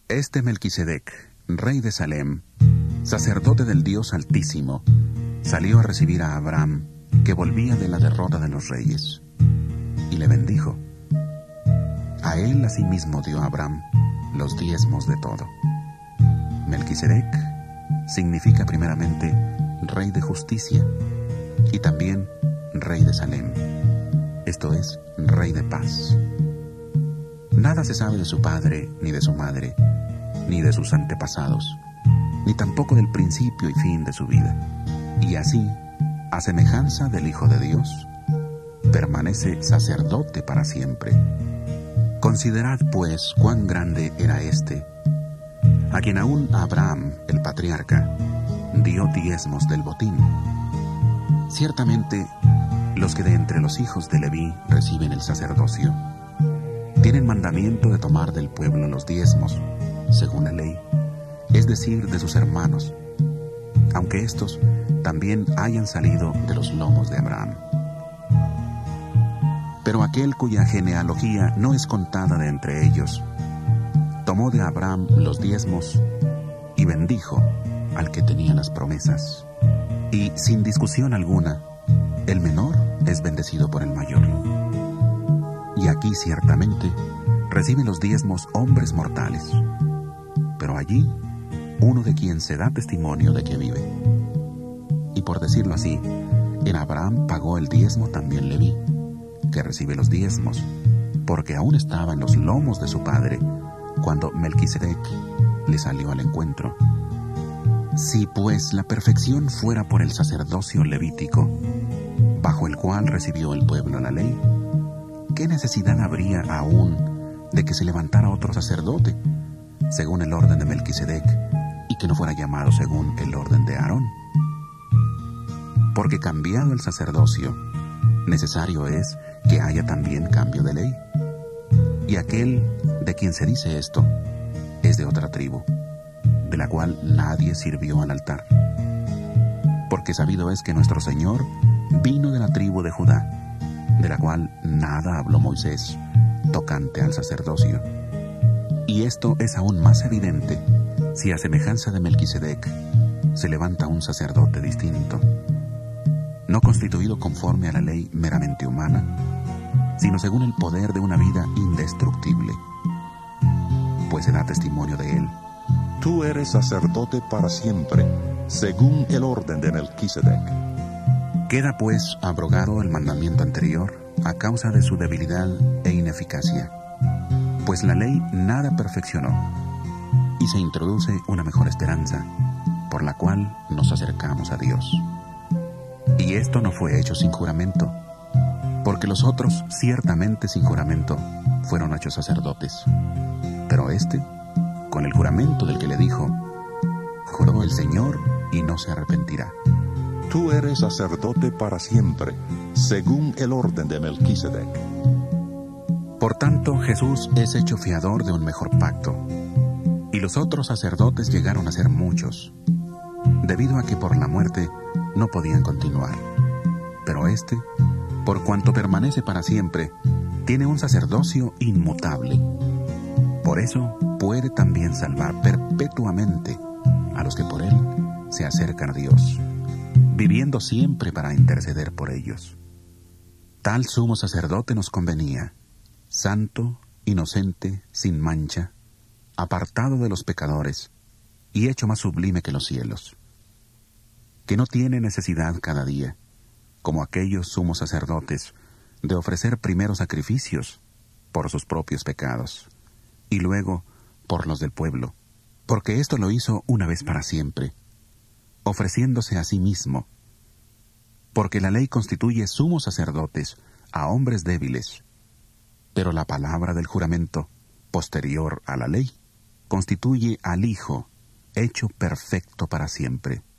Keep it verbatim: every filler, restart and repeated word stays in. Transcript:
Este Melquisedec, rey de Salem, sacerdote del Dios Altísimo, salió a recibir a Abraham, que volvía de la derrota de los reyes, y le bendijo. A él asimismo dio Abraham los diezmos de todo. Melquisedec significa primeramente rey de justicia y también rey de Salem, esto es, rey de paz. Nada se sabe de su padre ni de su madre, ni de sus antepasados, ni tampoco del principio y fin de su vida. Y así, a semejanza del Hijo de Dios, permanece sacerdote para siempre. Considerad, pues, cuán grande era éste, a quien aún Abraham, el patriarca, dio diezmos del botín. Ciertamente, los que de entre los hijos de Leví reciben el sacerdocio, tienen mandamiento de tomar del pueblo los diezmos, según la ley, es decir, de sus hermanos, aunque éstos también hayan salido de los lomos de Abraham. Pero aquel cuya genealogía no es contada de entre ellos, tomó de Abraham los diezmos y bendijo al que tenía las promesas. Y sin discusión alguna, el menor es bendecido por el mayor. Y aquí ciertamente reciben los diezmos hombres mortales, pero allí uno de quien se da testimonio de que vive. Y por decirlo así, en Abraham pagó el diezmo también Leví, que recibe los diezmos, porque aún estaba en los lomos de su padre cuando Melquisedec le salió al encuentro. Si pues la perfección fuera por el sacerdocio levítico, bajo el cual recibió el pueblo la ley, ¿qué necesidad habría aún de que se levantara otro sacerdote, según el orden de Melquisedec, y que no fuera llamado según el orden de Aarón? Porque cambiado el sacerdocio, necesario es que haya también cambio de ley. Y aquel de quien se dice esto es de otra tribu, de la cual nadie sirvió al altar. Porque sabido es que nuestro Señor vino de la tribu de Judá, de la cual nada habló Moisés tocante al sacerdocio. Y esto es aún más evidente si a semejanza de Melquisedec se levanta un sacerdote distinto, no constituido conforme a la ley meramente humana, sino según el poder de una vida indestructible, pues se da testimonio de él. Tú eres sacerdote para siempre, según el orden de Melquisedec. Queda pues abrogado el mandamiento anterior a causa de su debilidad e ineficacia, pues la ley nada perfeccionó, y se introduce una mejor esperanza, por la cual nos acercamos a Dios. Y esto no fue hecho sin juramento, porque los otros ciertamente sin juramento fueron hechos sacerdotes, pero éste, con el juramento del que le dijo, juró el Señor y no se arrepentirá. Tú eres sacerdote para siempre, según el orden de Melquisedec. Por tanto, Jesús es hecho fiador de un mejor pacto, y los otros sacerdotes llegaron a ser muchos, debido a que por la muerte no podían continuar. Pero éste, por cuanto permanece para siempre, tiene un sacerdocio inmutable. Por eso puede también salvar perpetuamente a los que por él se acercan a Dios, viviendo siempre para interceder por ellos. Tal sumo sacerdote nos convenía, santo, inocente, sin mancha, apartado de los pecadores y hecho más sublime que los cielos, que no tiene necesidad cada día, como aquellos sumos sacerdotes, de ofrecer primero sacrificios por sus propios pecados, y luego por los del pueblo, porque esto lo hizo una vez para siempre, ofreciéndose a sí mismo, porque la ley constituye sumos sacerdotes a hombres débiles, pero la palabra del juramento, posterior a la ley, constituye al Hijo, hecho perfecto para siempre.